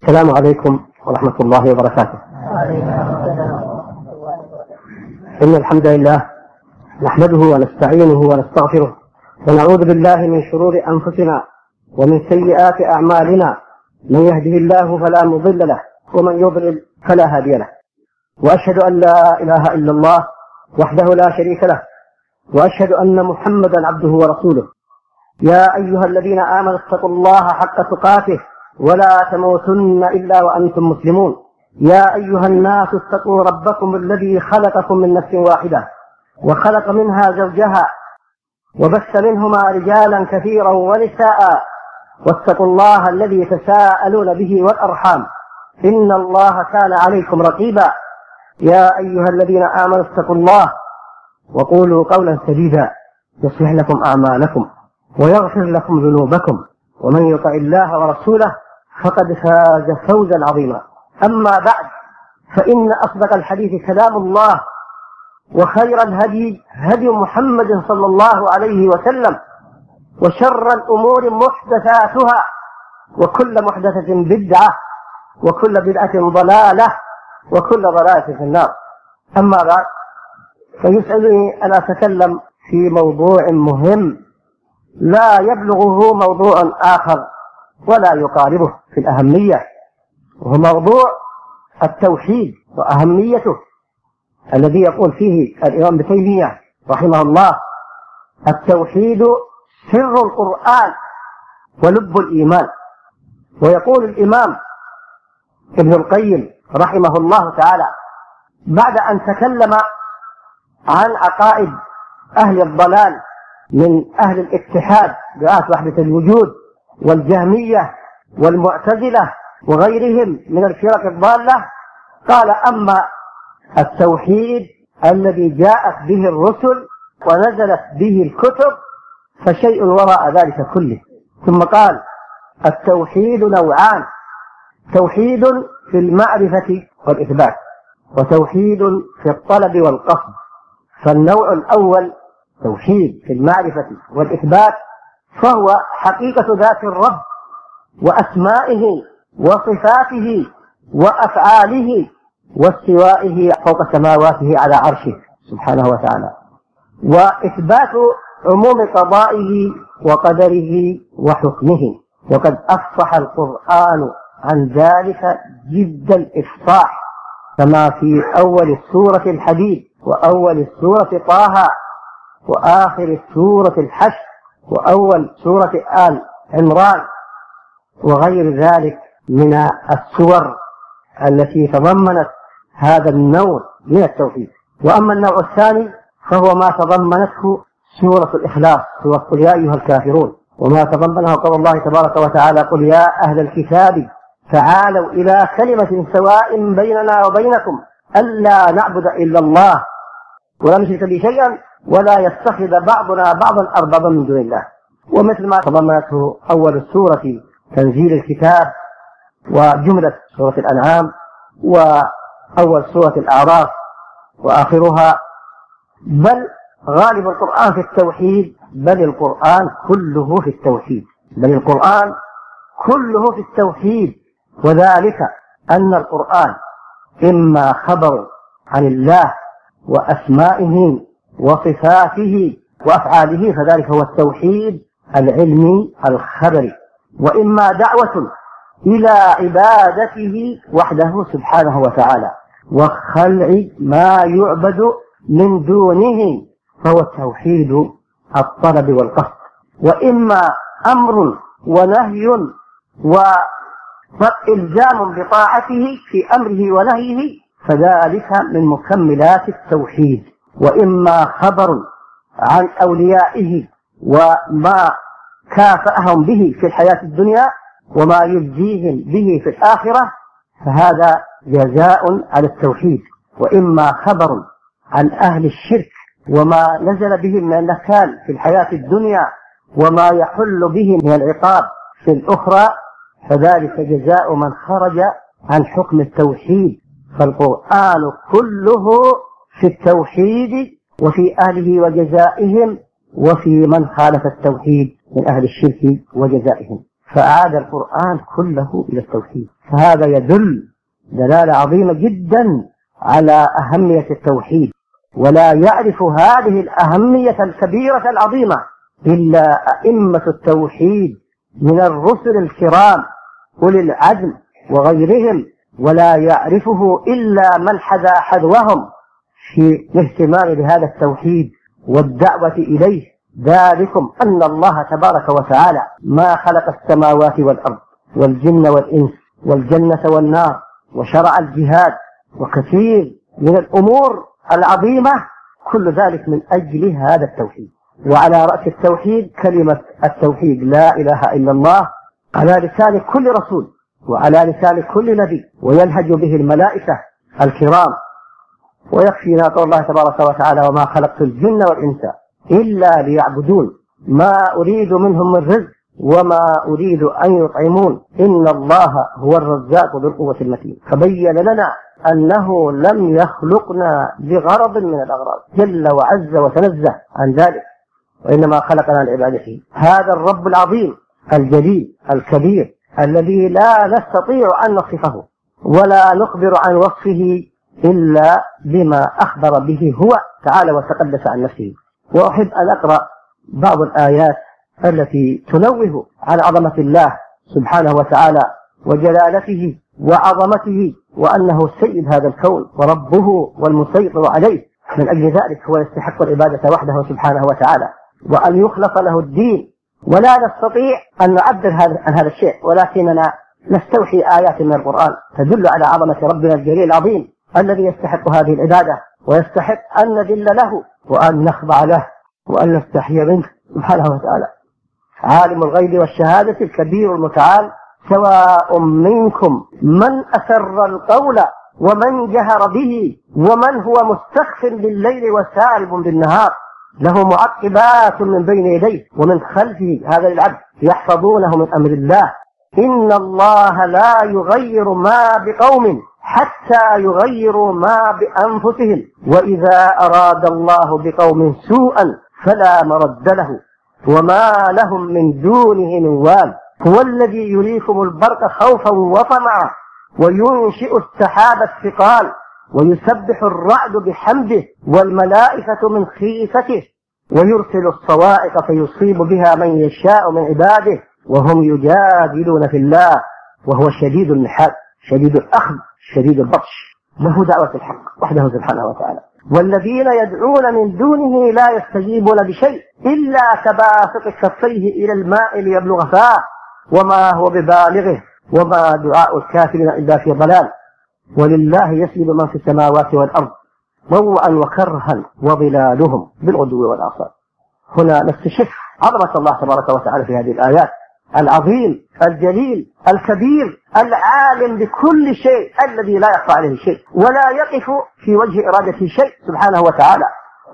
السلام عليكم ورحمة الله وبركاته. إن الحمد لله نحمده ونستعينه ونستغفره ونعوذ بالله من شرور أنفسنا ومن سيئات أعمالنا، من يهده الله فلا مضل له ومن يضلل فلا هادي له، وأشهد أن لا إله إلا الله وحده لا شريك له، وأشهد أن محمدا عبده ورسوله. يا أيها الذين آمنوا اتقوا الله حق تقاته ولا تموتن إلا وأنتم مسلمون. يا أيها الناس اتقوا ربكم الذي خلقكم من نفس واحدة وخلق منها زوجها وبث منهما رجالا كثيرا ونساء، واتقوا الله الذي تساءلون به والأرحام إن الله كان عليكم رقيبا. يا أيها الذين آمنوا اتقوا الله وقولوا قولا سديدا يصلح لكم أعمالكم ويغفر لكم ذنوبكم، ومن يطع الله ورسوله فقد فاز فوزا عظيما. أما بعد، فإن أصدق الحديث كلام الله، وخير الهدي هدي محمد صلى الله عليه وسلم، وشر الأمور محدثاتها، وكل محدثة بدعة، وكل بدعة ضلالة، وكل ضلالة في النار. أما بعد، فيسألني أن أتكلم في موضوع مهم لا يبلغه موضوع آخر ولا يقاربه في الأهمية، وهو موضوع التوحيد وأهميته، الذي يقول فيه الإمام ابن تيمية رحمه الله: التوحيد سر القرآن ولب الإيمان. ويقول الإمام ابن القيم رحمه الله تعالى بعد أن تكلم عن عقائد أهل الضلال من أهل الاتحاد بآية وحدة الوجود والجهمية والمعتزلة وغيرهم من الفرق الضالة، قال: أما التوحيد الذي جاءت به الرسل ونزلت به الكتب فشيء وراء ذلك كله. ثم قال: التوحيد نوعان: توحيد في المعرفة والإثبات، وتوحيد في الطلب والقصد. فالنوع الأول توحيد في المعرفة والإثبات، فهو حقيقة ذات الرب وأسمائه وصفاته وأفعاله واستوائه فوق سماواته على عرشه سبحانه وتعالى، وإثبات عموم قضائه وقدره وحكمه. وقد أفصح القرآن عن ذلك جد الإفصاح، كما في أول السورة الحديد، وأول السورة طه، وآخر السورة الحشر، وأول سورة آل عمران، وغير ذلك من السور التي تضمنت هذا النوع من التوحيد. وأما النوع الثاني فهو ما تضمنته سورة الإخلاص، سورة قل يا أيها الكافرون، وما تضمنه قول الله تبارك وتعالى: قل يا أهل الكتاب تعالوا إلى كلمة سواء بيننا وبينكم ألا نعبد إلا الله ولا نشرك به شيئا ولا يتخذ بعضنا بعضا أربابا من دون الله. ومثل ما تضمنته أول السورة تنزيل الكتاب، وجملة سورة الأنعام، وأول سورة الأعراف، وآخرها. بل غالب القرآن في التوحيد، بل القرآن كله في التوحيد، بل القرآن كله في التوحيد. وذلك أن القرآن إما خبر عن الله وأسمائه وصفاته وأفعاله، فذلك هو التوحيد العلمي الخبري، وإما دعوة إلى عبادته وحده سبحانه وتعالى وخلع ما يعبد من دونه، فهو التوحيد الطلب والقصد. وإما أمر ونهي وإلزام بطاعته في أمره ونهيه، فذلك من مكملات التوحيد. وإما خبر عن أوليائه وما كافأهم به في الحياة الدنيا وما يجزيهم به في الآخرة، فهذا جزاء على التوحيد. وإما خبر عن أهل الشرك وما نزل بهم من النكال في الحياة الدنيا وما يحل بهم من العقاب في الأخرى، فذلك جزاء من خرج عن حكم التوحيد. فالقرآن كله في التوحيد وفي أهله وجزائهم، وفي من خالف التوحيد من أهل الشرك وجزائهم. فأعاد القرآن كله إلى التوحيد. فهذا يدل دلالة عظيمة جدا على أهمية التوحيد، ولا يعرف هذه الأهمية الكبيرة العظيمة إلا أئمة التوحيد من الرسل الكرام أولي العزم وغيرهم، ولا يعرفه إلا من حذا حذوهم في الاهتمام بهذا التوحيد والدعوة إليه. ذلكم أن الله تبارك وتعالى ما خلق السماوات والأرض والجن والإنس والجنة والنار، وشرع الجهاد وكثير من الأمور العظيمة، كل ذلك من أجل هذا التوحيد. وعلى رأس التوحيد كلمة التوحيد لا إله إلا الله على لسان كل رسول وعلى لسان كل نبي، ويلهج به الملائكة الكرام. ويكفينا قول الله تبارك وتعالى وما خلقت الجن والإنس إلا ليعبدون ما أريد منهم من رزق وما أريد أن يطعمون إن الله هو الرزاق ذو القوة المتين. فبين لنا أنه لم يخلقنا لغرض من الأغراض جل وعز وتنزه عن ذلك، وإنما خلقنا لعبادته. هذا الرب العظيم الجليل الكبير الذي لا نستطيع أن نصفه ولا نخبر عن وصفه إلا بما أخبر به هو تعالى وتقدس عن نفسه. وأحب أن أقرأ بعض الآيات التي تنوه على عظمة الله سبحانه وتعالى وجلالته وعظمته، وأنه سيد هذا الكون وربه والمسيطر عليه. من أجل ذلك هو يستحق العبادة وحده سبحانه وتعالى، وأن يخلص له الدين. ولا نستطيع أن نعبر عن هذا الشيء، ولكننا نستوحي آيات من القرآن تدل على عظمة ربنا الجليل العظيم الذي يستحق هذه العبادة ويستحق أن نذل له وأن نخضع له وأن نستحي منه سبحانه وتعالى. عالم الغيب والشهادة الكبير المتعال سواء منكم من أسر القول ومن جهر به ومن هو مستخف بالليل وسارب بالنهار له معقبات من بين يديه ومن خلفه هذا العبد يحفظونه من أمر الله إن الله لا يغير ما بقوم حتى يغيروا ما بأنفسهم وإذا أراد الله بقوم سوءا فلا مرد له وما لهم من دونه من وال هو الذي يريكم البرق خوفا وطمعا وينشئ السحاب الثقال ويسبح الرعد بحمده والملائكة من خيفته ويرسل الصواعق فيصيب بها من يشاء من عباده وهم يجادلون في الله وهو شديد المحال شديد الأخذ شديد البطش له دعوة الحق وحده سبحانه وتعالى. والذين يدعون من دونه لا يستجيبون بشيء إلا كباسط كفيه إلى الماء ليبلغ فاه وما هو ببالغه وما دعاء الكافرين إلا في ضلال ولله يسجد من في السماوات والأرض طوعا وكرها وظلالهم بالغدو والآصال. هنا نستشف عظمة الله تبارك وتعالى في هذه الآيات العظيم الجليل الكبير العالم بكل شيء الذي لا يخفى عليه شيء ولا يقف في وجه إرادته شيء سبحانه وتعالى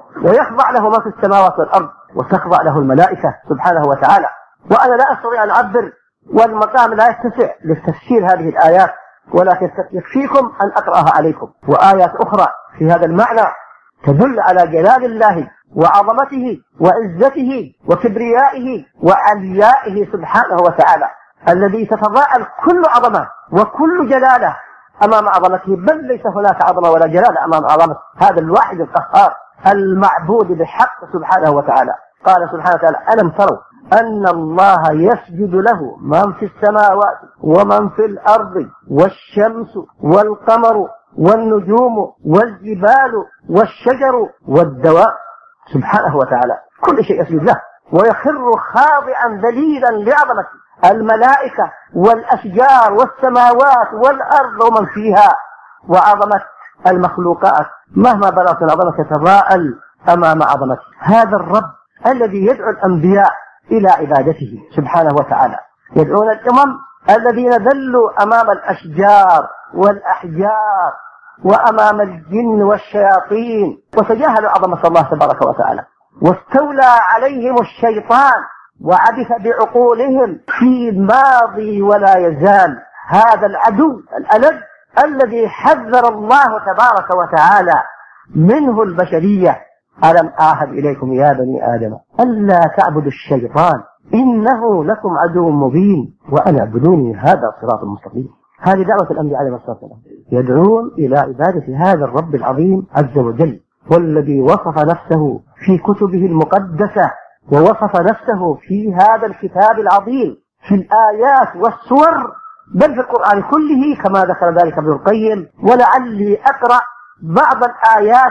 ويخضع له ما في السماوات والأرض وتخضع له الملائكة سبحانه وتعالى. وأنا لا أستطيع أن أعبر والمقام لا يتسع لتفسير هذه الآيات ولكن يكفيكم أن أقرأها عليكم. وآيات أخرى في هذا المعنى تدل على جلال الله وعظمته وعزته وكبريائه وعليائه سبحانه وتعالى الذي تتضاءل كل عظمة وكل جلالة أمام عظمته بل ليس هناك عظمة ولا جلالة أمام عظمة هذا الواحد القهار المعبود بحق سبحانه وتعالى. قال سبحانه وتعالى ألم تروا أن الله يسجد له من في السماوات ومن في الأرض والشمس والقمر والنجوم والجبال والشجر والدواب سبحانه وتعالى كل شيء يسجد له ويخر خاضعا ذليلا لعظمته الملائكة والأشجار والسماوات والأرض ومن فيها وعظمة المخلوقات مهما بلغت العظمة تتضاءل أمام عظمته. هذا الرب الذي يدعو الأنبياء إلى عبادته سبحانه وتعالى يدعون الأمم الذين ذلوا أمام الأشجار والأحجار وأمام الجن والشياطين وتجاهلوا عظمة الله تبارك وتعالى واستولى عليهم الشيطان وعبث بعقولهم في الماضي ولا يزال هذا العدو الألد الذي حذر الله تبارك وتعالى منه البشرية. ألم أعهد إليكم يا بني آدم ألا تعبدوا الشيطان إنه لكم عدو مبين وأن اعبدوني هذا صراط مستقيم. هذه دعوة الأنبياء عليه الصلاة والسلام، يدعون إلى عبادة هذا الرب العظيم عز وجل، والذي وصف نفسه في كتبه المقدسة ووصف نفسه في هذا الكتاب العظيم في الآيات والسور، بل في القرآن كله كما ذكر ذلك ابن القيم. ولعلي أقرأ بعض الآيات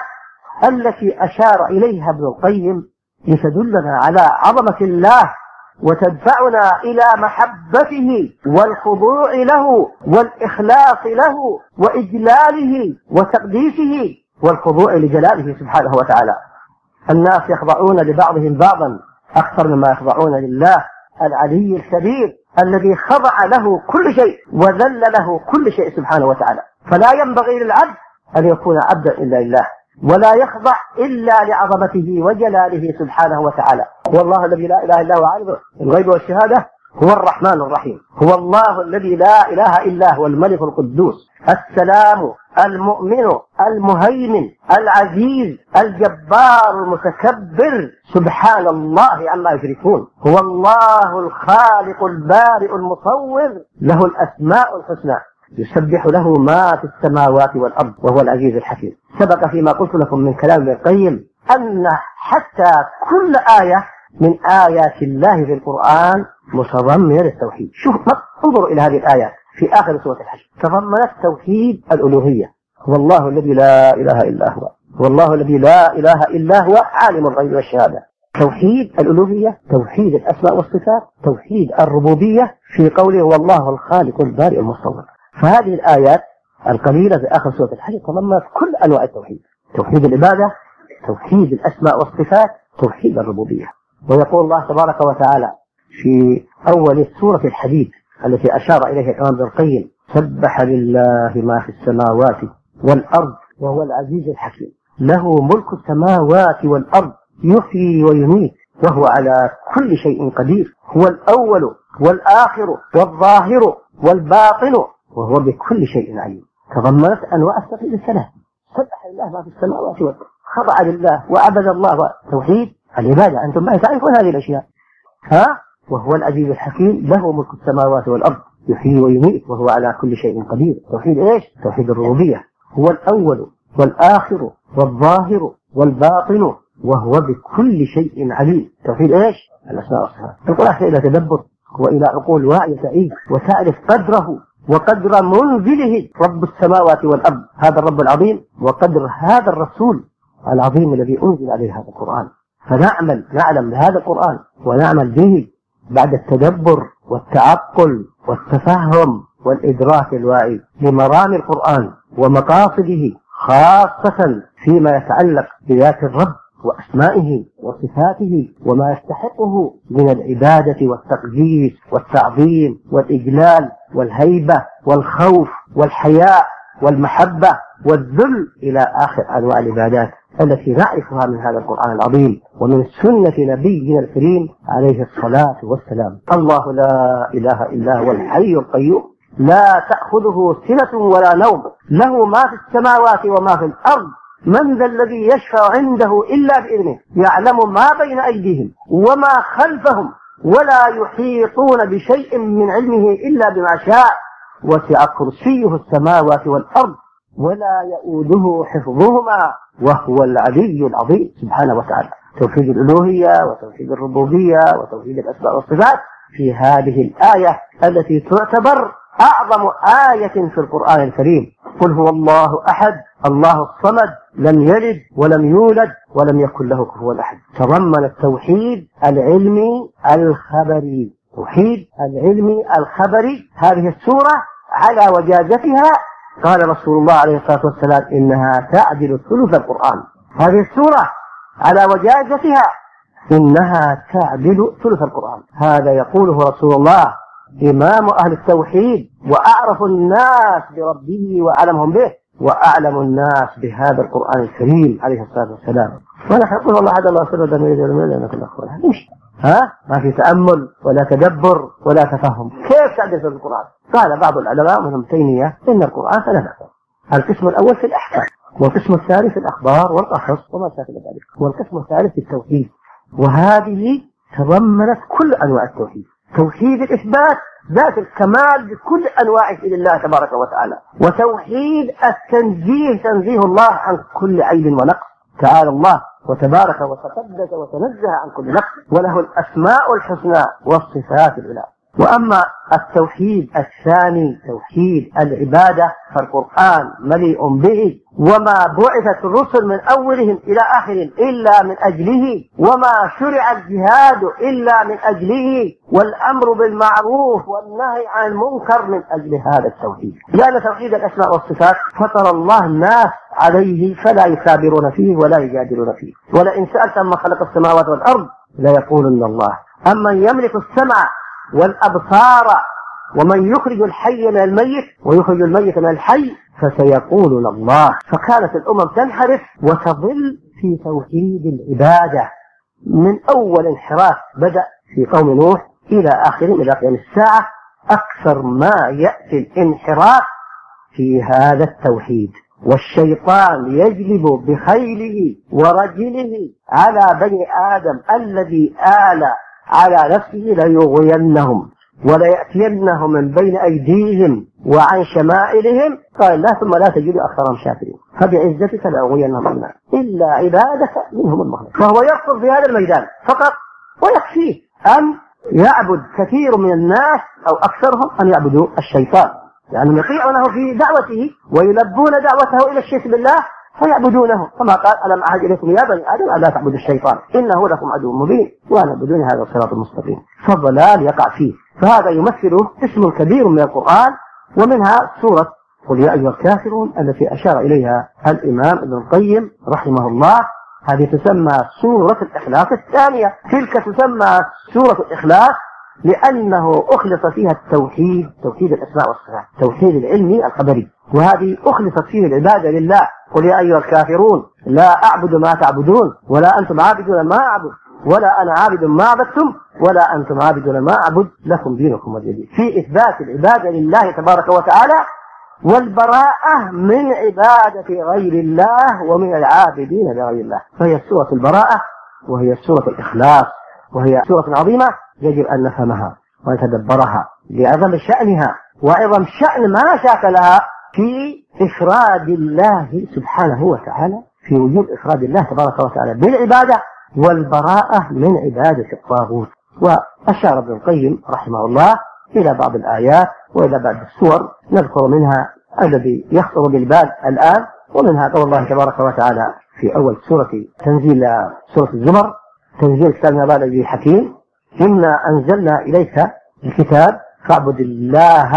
التي أشار إليها ابن القيم لتدلنا على عظمة الله وتدفعنا إلى محبته والخضوع له والإخلاص له وإجلاله وتقديسه والخضوع لجلاله سبحانه وتعالى. الناس يخضعون لبعضهم بعضا أكثر مما يخضعون لله العلي الكبير الذي خضع له كل شيء وذل له كل شيء سبحانه وتعالى. فلا ينبغي للعبد أن يكون عبدا إلا لله، ولا يخضع إلا لعظمته وجلاله سبحانه وتعالى. هو الله الذي لا إله إلا هو عالم الغيب والشهادة، هو الرحمن الرحيم، هو الله الذي لا إله إلا هو الملك القدوس السلام المؤمن المهيمن العزيز الجبار المتكبر، سبحان الله عما يشركون. هو الله الخالق البارئ المصور، له الأسماء الحسنى، يسبح له ما في السماوات والأرض وهو العزيز الحكيم. سبق فيما قلت لكم من كلام ابن القيم أن حتى كل آية من آيات الله في القرآن متضمنة للتوحيد. شوف، انظروا إلى هذه الآيات في آخر سورة الحشر، تضمنت توحيد الألوهية. هو الله الذي لا إله إلا هو، هو الله الذي لا إله إلا هو عالم الغيب والشهادة. توحيد الألوهية، توحيد الأسماء والصفات، توحيد الربوبية في قوله هو الله الخالق البارئ المصور. فهذه الآيات القليلة في آخر سورة الحشر تضمنت كل أنواع التوحيد: توحيد العبادة، توحيد الأسماء والصفات، توحيد الربوبية. ويقول الله تبارك وتعالى في أول سورة الحديد التي أشار إليها الإمام ابن القيم: سبح لله ما في السماوات والأرض وهو العزيز الحكيم، له ملك السماوات والأرض يحيي ويميت وهو على كل شيء قدير، هو الأول والآخر والظاهر والباطن وهو بكل شيء عليم. تضمنت أنواع التوحيد الثلاث: سبح لله ما في السماوات والأرض، خضع لله وعبد الله، توحيد العبادة، أنتم ما تعرفون هذه الأشياء، وهو العزيز الحكيم، له ملك السماوات والأرض يحيي ويميت وهو على كل شيء قدير. توحيد إيش؟ توحيد الربوبية، هو الأول والآخر والظاهر والباطن وهو بكل شيء عليم. توحيد إيش؟ الأسماء والصفات. القرآن إلى تدبر وإلى عقول واعية تعيش وتعرف قدره وقدر منزله رب السماوات والأرض، هذا الرب العظيم، وقدر هذا الرسول العظيم الذي أنزل عليه هذا القرآن. نعلم بهذا القرآن ونعمل به بعد التدبر والتعقل والتفهم والإدراك الواعي لمرام القرآن ومقاصده، خاصة فيما يتعلق بذات الرب وأسمائه وصفاته وما يستحقه من العبادة والتقديس والتعظيم والإجلال والهيبة والخوف والحياء والمحبة والذل إلى آخر أنواع العبادات التي نعرفها من هذا القرآن العظيم ومن سنة نبينا الكريم عليه الصلاة والسلام. الله لا إله إلا هو الحي القيوم، لا تأخذه سنة ولا نوم، له ما في السماوات وما في الأرض، من ذا الذي يشفع عنده إلا بإذنه، يعلم ما بين أيديهم وما خلفهم ولا يحيطون بشيء من علمه إلا بما شاء، وسع كرسيه السماوات والأرض ولا يؤوده حفظهما وهو العلي العظيم سبحانه وتعالى. توحيد الألوهية وتوحيد الربوبية وتوحيد الأسماء والصفات في هذه الآية التي تعتبر أعظم آية في القرآن الكريم. قل هو الله أحد الله الصمد لم يلد ولم يولد ولم يكن له كفوا أحد. تضمن التوحيد العلمي الخبري، توحيد العلمي الخبري. هذه السورة على وجازتها قال رسول الله عليه الصلاة والسلام إنها تعدل ثلث القرآن. هذه السورة على وجازتها إنها تعدل ثلث القرآن. هذا يقوله رسول الله إمام أهل التوحيد وأعرف الناس بربه وأعلمهم به وأعلم الناس بهذا القرآن الكريم عليه الصلاة والسلام. ونحن نقول الله عز وجل ما في تأمل ولا تدبر ولا تفهم. كيف تعدل في القرآن؟ قال بعض العلماء منهم تيمية إن القرآن ثلاثة: القسم الأول في الأحكام، والقسم الثاني في الأخبار والقصص وما شابه ذلك، والقسم الثالث في التوحيد. وهذه تضمنت كل أنواع التوحيد، توحيد الإثبات ذات الكمال بكل أنواعه لله تبارك وتعالى، وتوحيد التنزيه تنزيه الله عن كل عيب ونقص، تعالى الله وتبارك وتقدس وتنزه عن كل نقص، وله الأسماء الحسنى والصفات العلى. وأما التوحيد الثاني توحيد العبادة فالقرآن مليء به، وما بعثت الرسل من أولهم إلى آخرهم إلا من أجله، وما شرع الجهاد إلا من أجله، والأمر بالمعروف والنهي عن المنكر من أجل هذا التوحيد، لأن توحيد الأسماء والصفات فطر الله الناس عليه فلا يكابرون فيه ولا يجادلون فيه. ولئن سألت عما خلق السماوات والأرض ليقولن الله. أما يملك السمع والأبصار ومن يخرج الحي من الميت ويخرج الميت من الحي فسيقولون الله. فكانت الأمم تنحرف وتضل في توحيد العبادة من أول انحراف بدأ في قوم نوح إلى آخرهم إلى قيام الساعة. أكثر ما يأتي الانحراف في هذا التوحيد، والشيطان يجلب بخيله ورجله على بني آدم الذي آل على نفسه ليغوينهم وليأتينهم من بين أيديهم وعن شمائلهم قال الله ثم لا تجد أكثرهم شاكرين فبعزتك لأغوينهم الناس إلا عبادك منهم المخلصين. فهو يرفض في هذا الميدان فقط، ويكفيه أن يعبد كثير من الناس أو أكثرهم أن يعبدوا الشيطان، لأنهم يطيعونه في دعوته ويلبون دعوته إلى الشرك بالله فيعبدونه، كما قال ألم أعهد إليكم يا بني آدم ألا تعبدوا الشيطان إنه لكم عدو مبين وأنا بدون هذا الصراط المستقيم. فالضلال يقع فيه. فهذا يمثله اسم كبير من القرآن، ومنها سورة قل يا أيها الكافرون التي أشار إليها الإمام ابن القيم رحمه الله. هذه تسمى سورة الإخلاص الثانية، تلك تسمى سورة الإخلاص لأنه أخلص فيها التوحيد، توحيد الأسماء والصفات، توحيد العلمي الخبري، وهذه أخلصت فيه العبادة لله. قل يا أيها الكافرون لا أعبد ما تعبدون ولا أنتم عابدون ما أعبد ولا أنا عابد ما عبدتم ولا أنتم عابدون ما أعبد لكم دينكم ولي دين، في إثبات العبادة لله تبارك وتعالى والبراءة من عبادة غير الله ومن العابدين لغير الله. فهي سورة البراءة وهي سورة الإخلاص، وهي سورة عظيمة يجب أن نفهمها ونتدبرها لعظم شأنها وعظم شأن ما شاكلها في إفراد الله سبحانه وتعالى، في وجود إفراد الله تبارك وتعالى بالعبادة والبراءة من عبادة الطاغوت. وأشار ابن القيم رحمه الله إلى بعض الآيات وإلى بعض السور نذكر منها الذي يخطر بالبال الآن، ومنها قول الله تبارك وتعالى في أول سورة تنزيل سورة الزمر تنزيل كتاب من الله العزيز الحكيم إنا أنزلنا إليك الكتاب فاعبد الله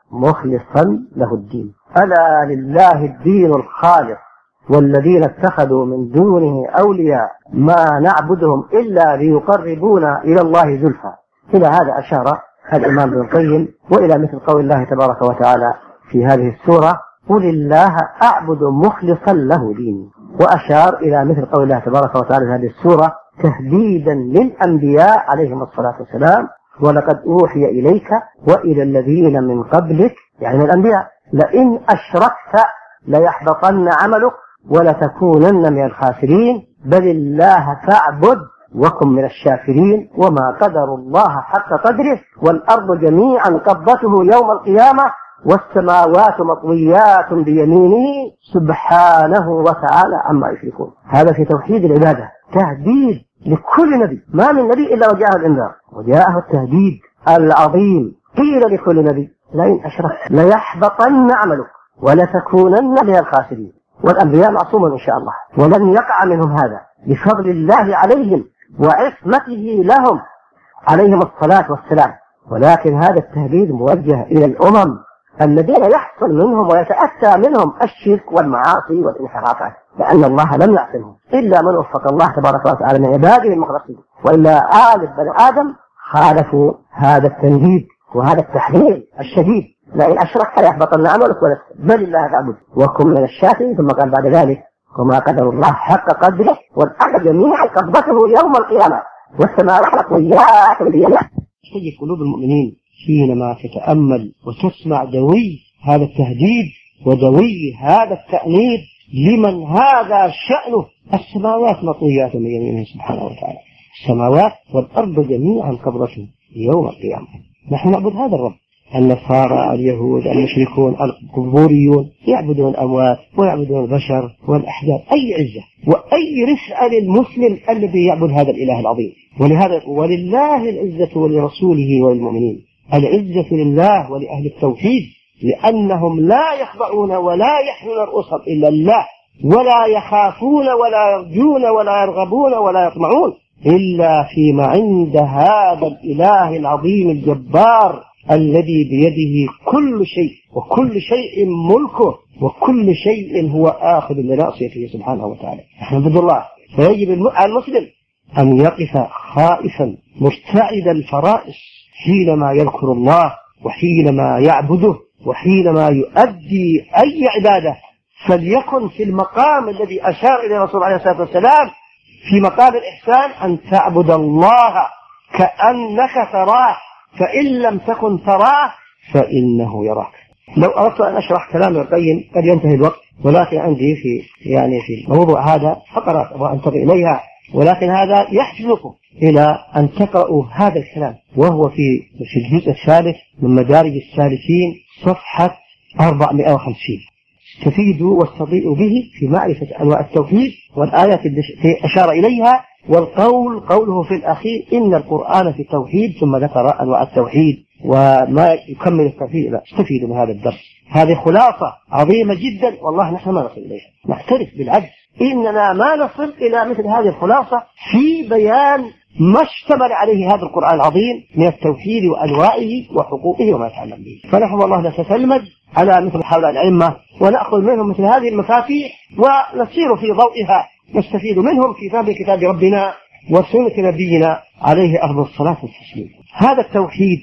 مخلصا له الدين ألا لله الدين الخالص والذين اتخذوا من دونه أولياء ما نعبدهم إلا ليقربونا إلى الله زلفى. إلى هذا أشار الإمام ابن القيم، وإلى مثل قول الله تبارك وتعالى في هذه السورة قل الله أعبد مخلصا له ديني، وأشار إلى مثل قول الله تبارك وتعالى في هذه السورة تهديدا للأنبياء عليهم الصلاة والسلام ولقد أوحي إليك وإلى الذين من قبلك، يعني من الأنبياء، لئن أشركت ليحبطن عملك ولتكونن من الخاسرين بل الله فاعبد وكن من الشاكرين وما قدر الله حق قدره والأرض جميعا قبضته يوم القيامة والسماوات مطويات بيمينه سبحانه وتعالى عما يشركون. هذا في توحيد العبادة تهديد لكل نبي، ما من نبي إلا وجاءه الإنذار وجاءه التهديد العظيم. قيل لكل نبي لئن أشركت ليحبطن عملك ولتكونن من الخاسرين، والأنبياء معصومون إن شاء الله ولن يقع منهم هذا بفضل الله عليهم وعصمته لهم عليهم الصلاة والسلام. ولكن هذا التهديد موجه إلى الأمم الذين يحصل منهم ويتأتى منهم الشرك والمعاصي والانحرافات، لأن الله لم يعصمهم إلا من وفق الله تبارك وتعالى من عباده المخلصين، وإلا آل بني آدم خالفوا هذا التنديد وهذا التحذير الشديد لئن أشركت ليحبطن عملك بل الله تعبد وكن من الشاكرين. ثم قال بعد ذلك وما قدر الله حق قدره والأرض جميعا قبضته يوم القيامة والسماوات مطويات بيمينه. تجد قلوب المؤمنين حينما تتأمل وتسمع دوي هذا التهديد ودوي هذا التأنيب لمن هذا شأنه السماوات مطويات بيمينه سبحانه وتعالى، السماوات والأرض جميعا قبضته يوم القيامة. نحن نعبد هذا الرب. النصارى، اليهود، المشركون، القبوريون يعبدون الأموات ويعبدون البشر والأحجار. أي عزة وأي رفعة للمسلم الذي يعبد هذا الإله العظيم. ولهذا ولله العزة ولرسوله وللمؤمنين. العزة لله ولأهل التوحيد، لأنهم لا يخضعون ولا يحنون رؤوسهم إلا الله، ولا يخافون ولا يرجون ولا يرغبون ولا يطمعون إلا فيما عند هذا الإله العظيم الجبار الذي بيده كل شيء، وكل شيء ملكه، وكل شيء هو آخذ بناصيته سبحانه وتعالى. نحن نعبد الله، فيجب على المسلم أن يقف خائفا مرتعد الفرائس حينما يذكر الله، وحينما يعبده، وحينما يؤدي أي عبادة، فليكن في المقام الذي أشار إليه الرسول عليه الصلاة والسلام في مقام الإحسان أن تعبد الله كأنك تراه، فإن لم تكن تراه فإنه يراك. لو أردت أن أشرح كلام ابن القيم قد ينتهي الوقت، ولكن عندي في الموضوع هذا فقرات وأنتظر إليها، ولكن هذا يحفزكم إلى أن تقرأوا هذا الكلام، وهو في الجزء الثالث من مدارج السالكين صفحة 450. استفيدوا واستضيئوا به في معرفة أنواع التوحيد والآيات التي أشار إليها، والقول قوله في الأخير إن القرآن في التوحيد، ثم ذكر أنواع التوحيد وما يكمل التوحيد. لا، استفيدوا من هذا الدرس. هذه خلاصة عظيمة جدا، والله نحن ما نصل إليها، نعترف بالعجز، إننا ما نصل إلى مثل هذه الخلاصة في بيان ما اشتمل عليه هذا القرآن العظيم من التوحيد وأنواعه وحقوقه وما يتعلق به. فنحن والله نتسلمد على مثل هؤلاء الأئمة ونأخذ منهم مثل هذه المفاتيح ونسير في ضوئها، نستفيد منهم في فهم كتاب ربنا وسنة نبينا عليه أفضل الصلاة والتسليم. هذا التوحيد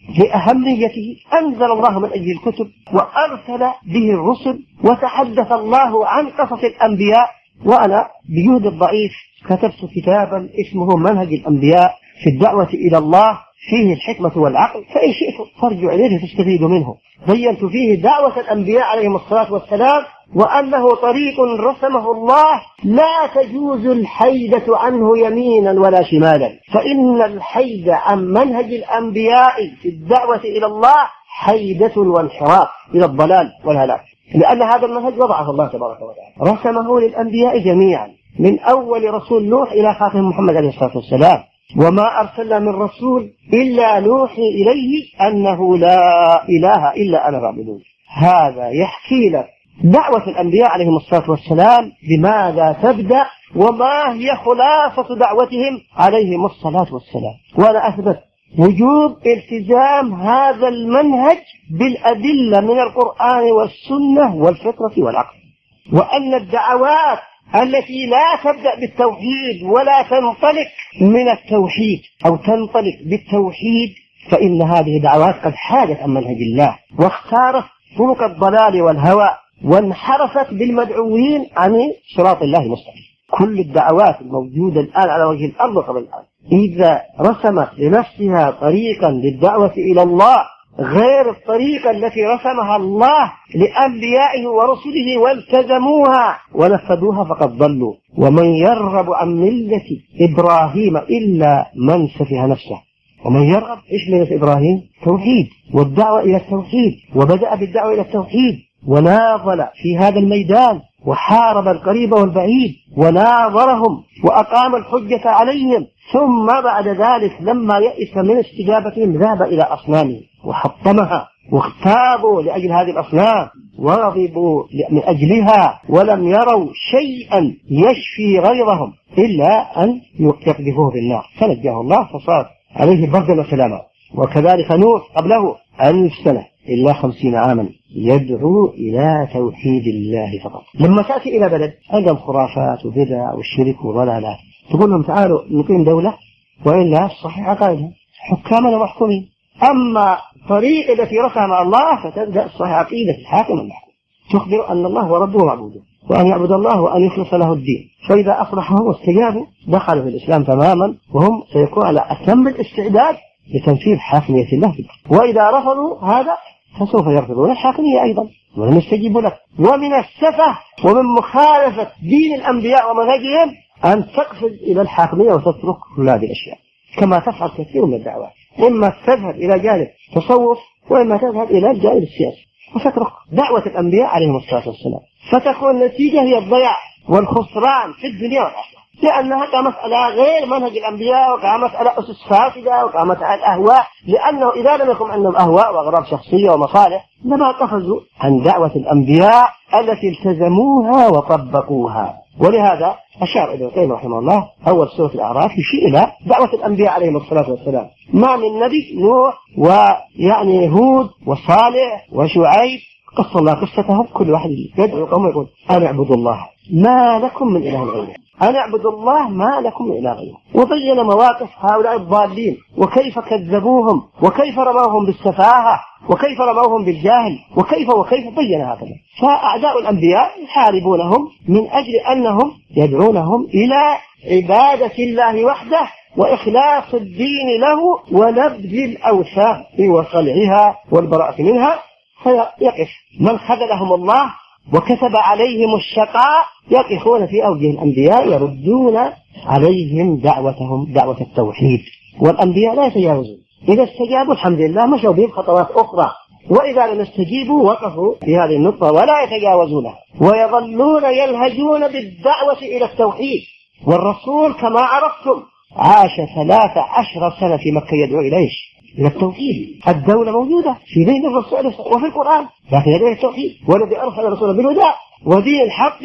لأهميته أنزل الله من أجل الكتب وأرسل به الرسل، وتحدث الله عن قصص الأنبياء. وأنا بجهد الضعيف كتبت كتابا اسمه منهج الأنبياء في الدعوة إلى الله، فيه الحكمة والعقل، فإن شئتم فارجعوا إليه تستفيدوا منه. بينت فيه دعوة الأنبياء عليهم الصلاة والسلام، وأنه طريق رسمه الله لا تجوز الحيدة عنه يمينا ولا شمالا، فإن الحيد عن منهج الأنبياء في الدعوة إلى الله حيدة وانحراف إلى الضلال والهلاك، لأن هذا المنهج وضعه الله تبارك وتعالى، رسمه للأنبياء جميعا من أول رسول نوح إلى خاتم محمد عليه الصلاة والسلام. وما أرسلنا من رسول إلا نوحي إليه أنه لا إله إلا أنا فاعبدون. هذا يحكي لك دعوة الأنبياء عليهم الصلاة والسلام بماذا تبدأ، وما هي خلاصة دعوتهم عليهم الصلاة والسلام. وأنا أثبت وجوب التزام هذا المنهج بالأدلة من القرآن والسنة والفطرة والعقل، وأن الدعوات التي لا تبدأ بالتوحيد ولا تنطلق من التوحيد أو تنطلق بالتوحيد، فإن هذه دعوات قد حادت عن منهج الله واختارت طرق الضلال والهوى، وانحرفت بالمدعوين عن صراط الله المستقيم. كل الدعوات الموجودة الآن على وجه الأرض قبل الآن إذا رسمت لنفسها طريقا للدعوة إلى الله غير الطريقة التي رسمها الله لأنبيائه ورسله والتزموها ونفذوها فقد ضلوا. ومن يرغب عن ملة إبراهيم إلا من سفه نفسه. ومن يرغب إيش ملة إبراهيم؟ توحيد والدعوة إلى التوحيد، وبدأ بالدعوة إلى التوحيد وناضل في هذا الميدان وحارب القريب والبعيد وناظرهم وأقام الحجة عليهم، ثم بعد ذلك لما يئس من استجابتهم ذهب إلى أصنامه وحطمها، واغتابوا لأجل هذه الأصنام وغضبوا من أجلها، ولم يروا شيئا يشفي غيظهم إلا أن يقذفوه بالنار، فنجاه الله فصار عليه بردا وسلاما. وكذلك نوح قبله 1000 سنة إلا 50 عاما يدعو إلى توحيد الله فقط. لما تأتي إلى بلد عندهم خرافات وبدع والشرك وضلالات، تقول لهم تعالوا نقيم دولة، وإلا صحيح عقائدهم حكاما ومحكومين. أما الطريق التي رسمها الله فتبدأ صحيح عقيدة الحاكم المحكوم، تخبر أن الله هو ربه ومعبوده، وأن يعبد الله وأن يخلص له الدين. فإذا أصلحوا واستجابوا دخلوا في الإسلام تماما، وهم سيكون على أتم الاستعداد لتنفيذ حاكمية الله في الأرض. وإذا رفضوا هذا فسوف يرفضون الحاكمية أيضا ولم يستجيبوا لك. ومن السفه ومن مخالفة دين الأنبياء ومنهجهم أن تقفز إلى الحاكمية وتترك كل هذه الأشياء، كما تفعل كثير من الدعوات، إما تذهب إلى جانب تصوف وإما تذهب إلى الجانب السياسي وتترك دعوة الأنبياء عليهم الصلاة والسلام، فتكون النتيجة هي الضياع والخسران في الدنيا والآخرة، لأنها كمسألة غير منهج الأنبياء وكمسألة أسس فاسدة وكمسألة أهواء، لأنه إذا لم يكن عندهم أهواء وأغراض شخصية ومصالح لما قفزوا عن دعوة الأنبياء التي التزموها وطبقوها. ولهذا أشار ابن القيم رحمه الله أول سورة الأعراف يشير إلى دعوة الأنبياء عليهم الصلاة والسلام، ما من نبي نوح ويعني هود وصالح وشعيب قص الله قصتهم، كل واحد يدعو قوم يقول أنا أعبد الله ما لكم من إله غيره، أنا أعبد الله ما لكم من إله غيره، وبين مواقف هؤلاء الضالين وكيف كذبوهم وكيف رموهم بالسفاهة وكيف رموهم بالجهل وكيف بين هذا. فأعداء الأنبياء يحاربونهم من أجل أنهم يدعونهم إلى عبادة الله وحده وإخلاص الدين له ونبذ الأوثان وصلعها والبراءة منها، فيقف من خذلهم الله وكتب عليهم الشقاء يقفون في أوجه الأنبياء يردون عليهم دعوتهم دعوة التوحيد. والأنبياء لا يتجاوزون، إذا استجابوا الحمد لله مشوا بهم خطوات أخرى، وإذا لم يستجيبوا وقفوا في هذه النقطة ولا يتجاوزونها ويظلون يلهجون بالدعوة إلى التوحيد. والرسول كما عرفتم عاش 13 سنة في مكة يدعو إليه إلى التوحيد. الدولة موجودة في بين الرسول وفي القرآن، لكن يدعو إلى التوحيد، والذي أرسل رسوله بالهدى ودين الحق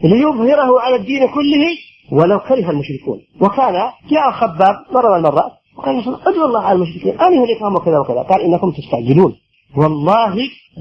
ليظهره على الدين كله ولو كره المشركون. وكان جاء خباب مرة والمرات وقال ادعوا الله على المشركين أن يهلكهم وكذا وكذا، قال إنكم تستعجلون، والله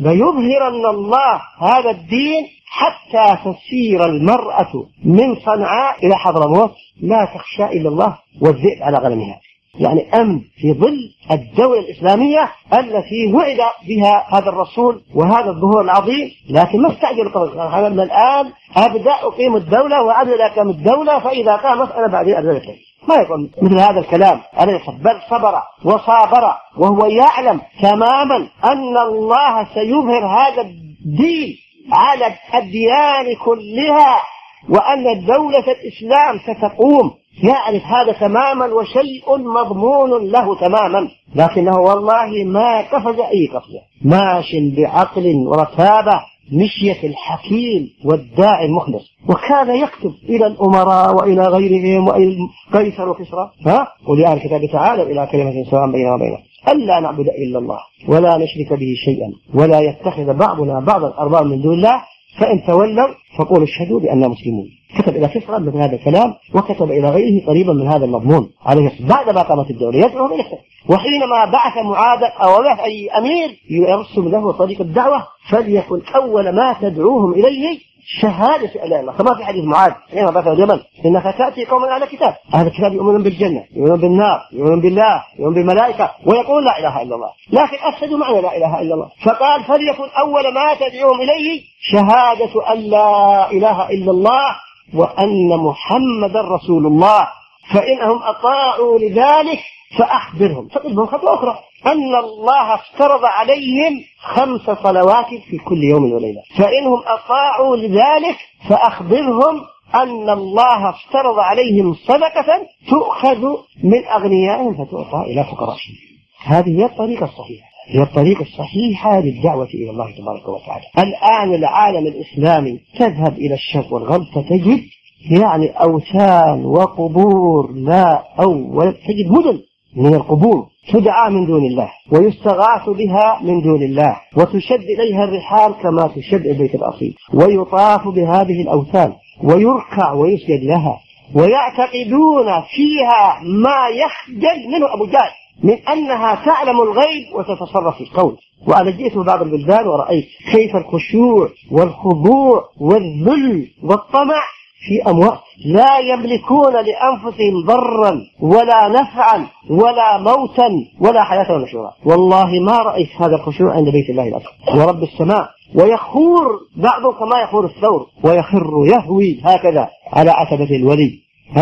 ليظهرن الله هذا الدين حتى تسير المرأة من صنعاء إلى حضرموت لا تخشى إلا الله والذئب على غنمها، يعني أمن في ظل الدولة الإسلامية التي وعد بها هذا الرسول وهذا الظهور العظيم. لكن ما استعجل قبل من الآن أبدأ أقيم الدولة وأبدأ أقيم الدولة، فإذا قامت أنا بعد أبدأ ما يكون مثل هذا الكلام عليه، بل صبر وصابر وهو يعلم تماما أن الله سيظهر هذا الدين على الأديان كلها وأن دولة الإسلام ستقوم، يعرف هذا تماما وشيء مضمون له تماما، لكنه والله ما قفز أي قفزة، ماش بعقل ورتابة مشية الحكيم والداعي المخلص. وكان يكتب إلى الأمراء وإلى غيرهم وإلى قيصر وكسرى ولآل الكتاب تعالى إلى كلمة سواء بيننا وبينهم ألا نعبد إلا الله ولا نشرك به شيئا ولا يتخذ بعضنا بعضا أربابا من دون الله فإن تولوا فقولوا اشهدوا بأننا مسلمون. كتب إلى كسرى مثل هذا الكلام وكتب إلى غيره قريبا من هذا المضمون عليه بعد ما قامت الدولة يدعو إليه. وحينما بعث معاذ أو بعث أي أمير يرسم له طريق الدعوة فليكن أول ما تدعوهم إليه شهادة أن لا إله إلا الله، كما في حديث معاذ حينما بعث اليمن إنك تأتي قوما أهل الكتاب، أهل الكتاب يؤمنون بالجنة يؤمنون بالنار يؤمنون بالله يؤمنون بالملائكة ويقول لا إله إلا الله، لكن أفسدوا معنى لا إله إلا الله، فقال فليكن أول ما تدعوهم إليه شهادة أن لا إله إلا الله وأن محمد رسول الله، فإنهم أطاعوا لذلك فأخبرهم. فقلهم خطوة أخرى أن الله افترض عليهم 5 صلوات في كل يوم وليلة، فإنهم أطاعوا لذلك فأخبرهم أن الله افترض عليهم صدقة تؤخذ من أغنيائهم فتعطى إلى فقرائهم. هذه هي الطريقة الصحيحة، هي الطريقة الصحيحة للدعوة إلى الله تبارك وتعالى. الآن العالم الإسلامي تذهب إلى الشرق والغرب فتجد يعني أوثان وقبور لا أول، تجد مدن من القبور تدعى من دون الله ويستغاث بها من دون الله وتشد إليها الرحال كما تشد البيت الأصيل، ويطاف بهذه الأوثان ويركع ويسجد لها ويعتقدون فيها ما يخجل منه أبو جهل من أنها تعلم الغيب وتتصرف في الكون. وأنا جئت في بعض البلدان ورأيت كيف الخشوع والخضوع والذل والطمع في أموات لا يملكون لأنفسهم ضرا ولا نفعا ولا موتا ولا حياة ولا شورى. والله ما رأيت هذا الخشوع عند بيت الله الأكبر ورب السماء، ويخور بعضهم كما يخور الثور ويخر يهوي هكذا على عتبة الولي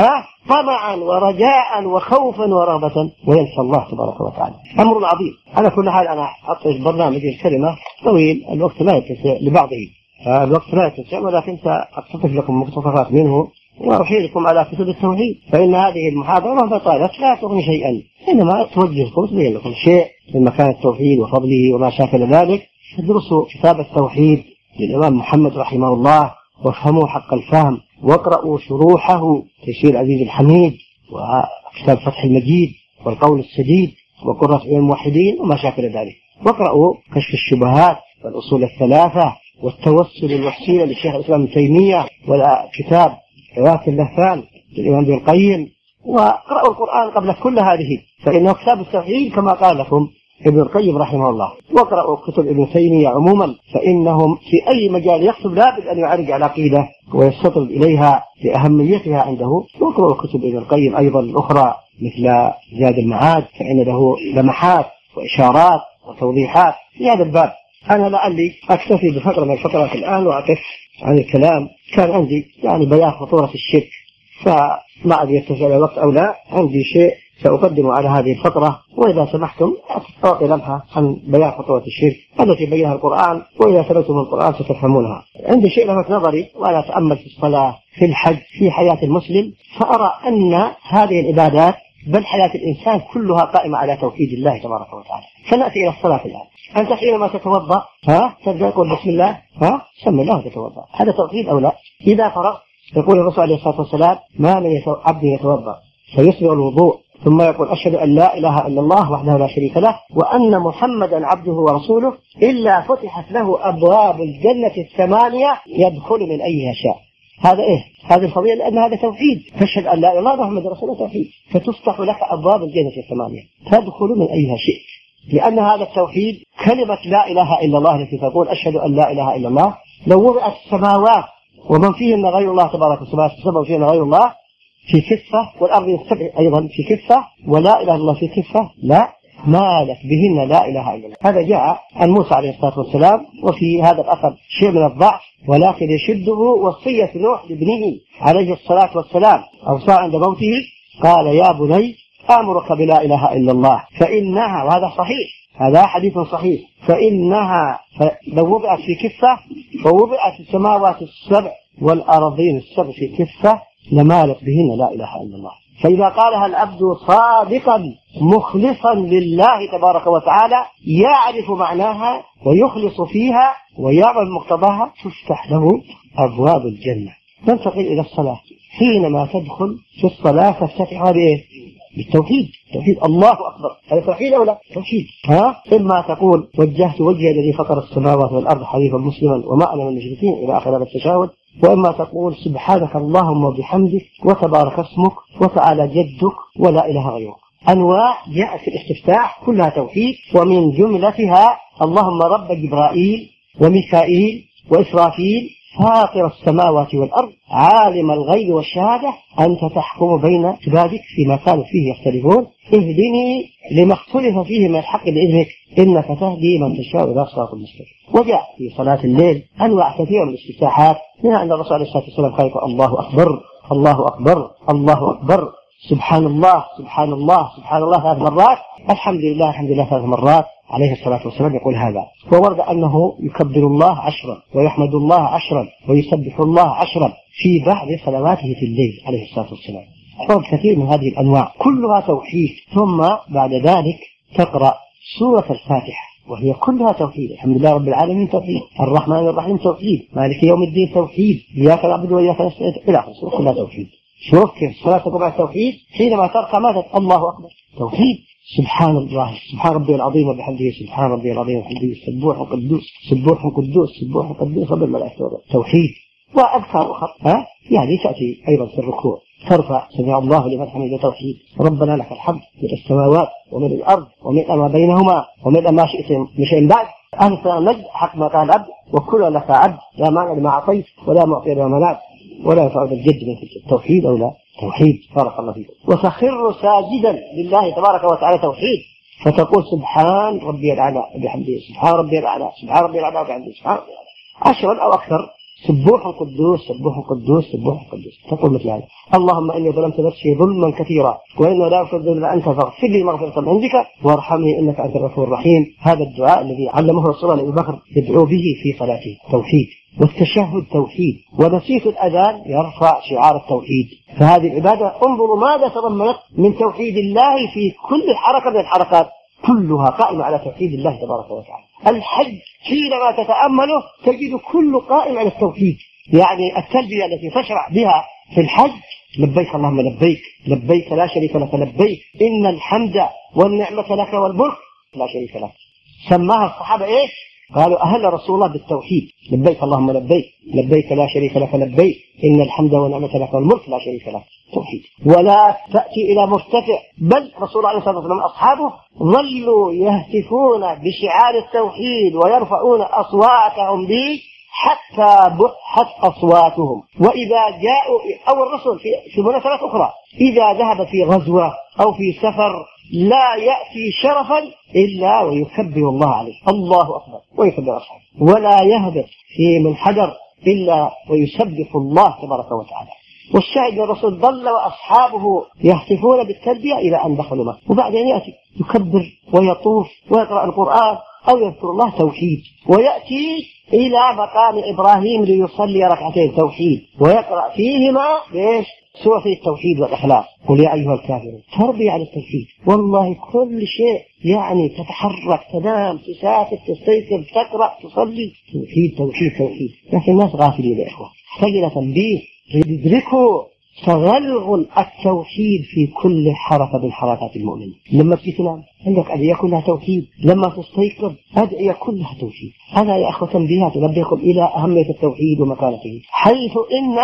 طمعا ورجاء وخوفا ورغبة وينسى الله تبارك وتعالى. أمر عظيم. على كل حال أنا أطلق برنامج الكلمة طويل، الوقت لا يتسع لبعضه، الوقت لا يتسع، ولكن سأقتطف لكم مقتطفات منه وأحيلكم على كتب التوحيد، فإن هذه المحاضرة فطالت لا تغني شيئا، إنما توجهكم تبين لكم شيء من مكان التوحيد وفضله وما شاكل ذلك. ادرسوا كتاب التوحيد للإمام محمد رحمه الله وافهموا حق الفهم، واقرأوا شروحه تيسير عزيز الحميد وكتاب فتح المجيد والقول السديد وقرة عين الموحدين وما شاكل ذلك، واقرأوا كشف الشبهات والأصول الثلاثة والتوسل الوسيلة للشيخ الإسلام ابن تيمية وكتاب إغاثة اللهفان للإمام ابن القيم، واقرأوا القرآن قبل كل هذه، فإنه كتاب التوحيد كما قال لكم ابن القيم رحمه الله. واقرأوا كتب ابن تيمية عموما، فإنهم في أي مجال يكتب لابد أن يعرج على العقيدة ويستطرد إليها لأهميتها عنده. واقرأوا كتب ابن القيم أيضا الأخرى مثل زاد المعاد، فإن له لمحات وإشارات وتوضيحات في هذا الباب. أنا لعلي أكتفي بفقرة من الفقرات الآن وأقف عن الكلام. كان عندي يعني بيان خطورة الشرك، فما أدري يتسع الوقت أو لا، عندي شيء سأقدم على هذه الفقرة، وإذا سمحتم أعطي لمحة عن بيان خطورة الشرك التي بينها القرآن، وإذا سمعتم القرآن ستفهمونها. عندي شيء لفت نظري وأنا أتأمل في الصلاة في الحج في حياة المسلم، فأرى أن هذه العبادات بل حياة الإنسان كلها قائمة على توحيد الله تبارك وتعالى. فنأتي إلى الصلاة الآن. أنت حينما تتوضأ تبدأ تقول بسم الله سم الله وتتوضأ، هذا توحيد أو لا؟ إذا فرغت يقول الرسول عليه الصلاة والسلام ما من عبد يتوضأ فيسبغ الوضوء ثم يقول أشهد أن لا إله إلا الله وحده لا شريك له وأن محمدا عبده ورسوله إلا فتحت له أبواب الجنة الثمانية يدخل من أيها شاء. هذا إيه؟ هذه الفضيلة، لأن هذا توحيد. تشهد أن لا إله إلا الله محمد رسول الله توحيد، فتفتح لك أبواب الجنة الثمانية تدخل من أيها شئت، لأن هذا التوحيد كلمة لا إله إلا الله التي تقول أشهد أن لا إله إلا الله لو وضعت السماوات ومن فيهن غير الله تبارك وتعالى، السماء فيهن غير الله في كفة والأرض السبع أيضا في كفة ولا إله إلا الله في كفة، لا مالت بهن لا إله إلا الله. هذا جاء عن موسى عليه الصلاة والسلام، وفي هذا الأثر شيء من الضعف، ولكن يشده وصية نوح لابنه عليه الصلاة والسلام، أوصى عند موته قال يا بني آمرك بلا إله إلا الله فإنها، وهذا صحيح، هذا حديث صحيح، فإنها لو وضعت في كفة فوضعت السماوات السبع والأرضين السبع في كفة لمالت بهن لا إله إلا الله. فإذا قالها العبد صادقا مخلصا لله تبارك وتعالى يعرف معناها ويخلص فيها ويعمل مقتضاها تفتح له أبواب الجنة. ننتقل إلى الصلاة. حينما تدخل في الصلاة تفتحها بإيه؟ بالتوحيد. توحيد الله أكبر، هذا توحيد أو لا؟ توحيد. إما تقول وجهت وجهي الذي فطر السماوات والأرض حنيفا مسلما وما أنا من المشركين إلى آخر هذا التشهد، وإما تقول سبحانك اللهم وبحمدك وتبارك اسمك وتعالى جدك ولا إله غيرك. أنواع جاءت في الاستفتاح كلها توحيد، ومن جملتها اللهم رب جبرائيل وميكائيل وإسرافيل فاطر السماوات والأرض عالم الغيب والشهادة أنت تحكم بين عبادك فيما كانوا فيه يختلفون اهدني لما اختلف فيه من الحق بإذنك إنك تهدي من تشاء إلى صراط المستقيم. وجاء في صلاة الليل أنواع كثيرة من الاستفتاحات، منها أن الرسول عليه الصلاة والسلام قال الله أكبر الله أكبر الله أكبر سبحان الله سبحان الله سبحان الله 3 مرات، الحمد لله الحمد لله 3 مرات عليه الصلاة والسلام يقول هذا. وورد أنه يكبر الله 10 ويحمد الله 10 ويسبح الله 10 في بعض صلواته في الليل عليه الصلاة والسلام. ورد كثير من هذه الأنواع كلها توحيد. ثم بعد ذلك تقرأ سورة الفاتحة وهي كلها توحيد. الحمد لله رب العالمين توحيد، الرحمن الرحيم توحيد، مالك يوم الدين توحيد، إياك نعبد وإياك نستعين إلى آخره كلها توحيد. شوف كيف الصلاة تقرأ التوحيد. حينما تركع ماذا؟ الله أكبر توحيد. سبحان الله سبحان ربي العظيم وبحمده سبحان ربي العظيم وبحمده سبوح قدوس سبوح قدوس سبوح قدوس رب الملائكة توحيد. وأذكار أخرى يعني تأتي أيضا في الركوع ترفع سمع الله لمن حمده توحيد، ربنا لك الحمد من السماوات ومن الأرض ومن ما بينهما ومن ما شئت من شيء بعد أنت نجد حق ما قال عبد وكل لك عبد لا مانع لما أعطيت ولا معطي لما منعت ولا ينفع الجد من التوحيد أو لا توحيد. بارك الله فيك. وتخر ساجدا لله تبارك وتعالى توحيد، فتقول سبحان ربي الأعلى بحمده سبحان ربي الأعلى سبحان ربي الأعلى بحمده سبحان ربي الأعلى 10 أو أكثر. سبوح قدوس سبوح قدوس سبوح قدوس. تقول مثل هذا اللهم إني ظلمت نفسي ظلما كثيرا وإنه لا يغفر الذنوب إلا أنت فاغفر لي مغفرة من عندك وارحمني إنك أنت الغفور الرحيم. هذا الدعاء الذي علمه الرسول أبي بكر يدعو به في صلاته توحيد. والتشهد توحيد، ونسيت الأذان يرفع شعار التوحيد. فهذه العبادة انظروا ماذا تضمنت من توحيد الله في كل حركة من الحركات، كلها قائمة على توحيد الله تبارك وتعالى. الحج حينما تتأمله تجد كل قائم على التوحيد، يعني التلبية التي تشرع بها في الحج لبيك اللهم لبيك، لبيك لا شريك لك لبيك، إن الحمد والنعمة لك والملك لا شريك لك. سماها الصحابة إيش؟ قالوا أهل رسول الله بالتوحيد، لبيك اللهم لبيك، لبيك لا شريك لك لبيك، إن الحمد والنعمة لك والملك لا شريك لك، توحيد. ولا تأتي إلى مرتفع، بل رسول الله عليه الصلاة والسلام أصحابه ظلوا يهتفون بشعار التوحيد ويرفعون أصواتهم به حتى بحت أصواتهم. وإذا جاءوا أو الرسل في مناسبات أخرى إذا ذهب في غزوة أو في سفر لا يأتي شرفا إلا ويكبر الله عليه، الله أكبر، ويكبر أصحابه، ولا يهبط في منحدر إلا ويسبح الله تبارك وتعالى. والشاهد الرسول ظل وأصحابه يهتفون بالتلبية إلى أن دخلوا مكة، وبعدين يأتي يكبر ويطوف ويقرأ القرآن أو يذكر الله توحيد، ويأتي إلى مقام إبراهيم ليصلي ركعتين توحيد ويقرأ فيهما سورة التوحيد والإخلاص، قل يا أيها الكافرون، تربية على التوحيد. والله كل شيء يعني تتحرك، تنام، تسافر، تستيقظ، تقرأ، تصلي، توحيد توحيد توحيد. لكن الناس غافلين يا إخوة، تجد تنبيه يدركوا تغلغل التوحيد في كل حركة من حركات المؤمن. لما تنام عندك أدعية كلها توحيد، لما تستيقظ أدعية كلها توحيد. هذا يا أخوة تنبيهات تنبهكم إلى أهمية التوحيد ومكانته، حيث إن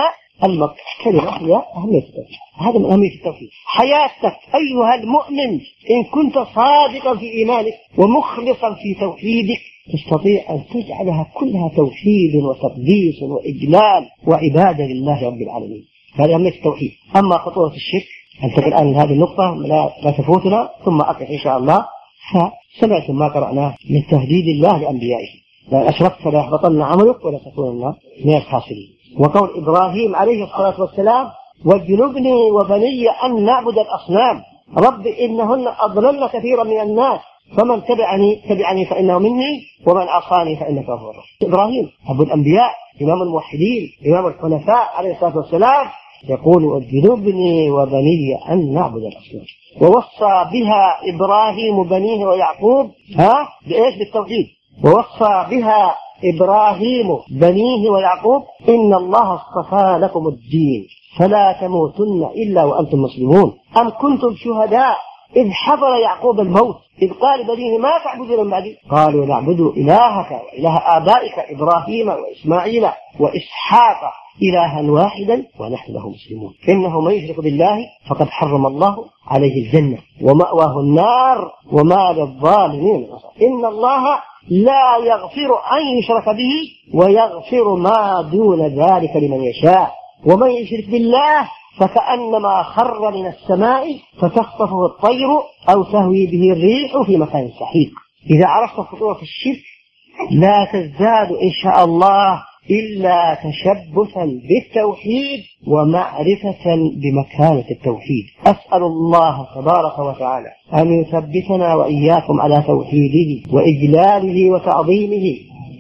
الكلمة هي أهمية التوحيد. هذا من أهمية التوحيد. حياتك أيها المؤمن إن كنت صادقا في إيمانك ومخلصا في توحيدك تستطيع أن تجعلها كلها توحيد وتقديس وإجلال وعبادة لله رب العالمين. هذا أهمية التوحيد. أما خطورة الشرك أنتقل الآن من هذه النقطة لا تفوتنا، ثم أقف إن شاء الله. فسمعتم ما قرأناه من تهديد الله لأنبيائه، لأن أشركت لا يحبطن عملك ولا تكونن من الخاسرين. وقول إبراهيم عليه الصلاة والسلام واجنبني وبني أن نعبد الأصنام، رب إنهن أضللن كثيرا من الناس فمن تبعني فإنه مني ومن عصاني فإنك غفور رحيم. إبراهيم أبو الأنبياء، إمام الموحدين، إمام الحنفاء عليه الصلاة والسلام، يقول واجنبني وبني أن نعبد الأصنام. ووصى بها إبراهيم بنيه ويعقوب بإيش؟ بالتوحيد. ووصى بها إبراهيم بنيه ويعقوب إن الله اصطفى لكم الدين فلا تموتن إلا وأنتم مسلمون. أم كنتم شهداء إذ حضر يعقوب الموت إذ قال بنيه ما تعبدون من بعدي قالوا نعبد إلهك وإله آبائك إبراهيم وإسماعيل وإسحاق إلها واحدا ونحن له مسلمون. إنه من يشرك بالله فقد حرم الله عليه الجنة ومأواه النار وما للظالمين. إن الله لا يغفر أن يشرك به ويغفر ما دون ذلك لمن يشاء، ومن يشرك بالله فكأنما خر من السماء فتخطفه الطير أو تهوي به الريح في مكان سحيق. إذا عرفت خطورة الشرك لا تزداد إن شاء الله إلا تشبثا بالتوحيد ومعرفة بمكانة التوحيد. أسأل الله تبارك وتعالى أن يثبتنا وإياكم على توحيده وإجلاله وتعظيمه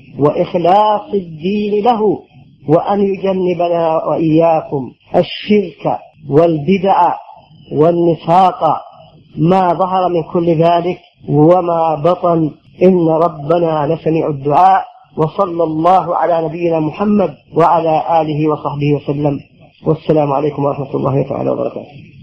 وإخلاص الدين له، وأن يجنبنا وإياكم الشرك والبدع والنفاق ما ظهر من كل ذلك وما بطن، إن ربنا لسميع الدعاء. وصلى الله على نبينا محمد وعلى آله وصحبه وسلم، والسلام عليكم ورحمة الله تعالى وبركاته.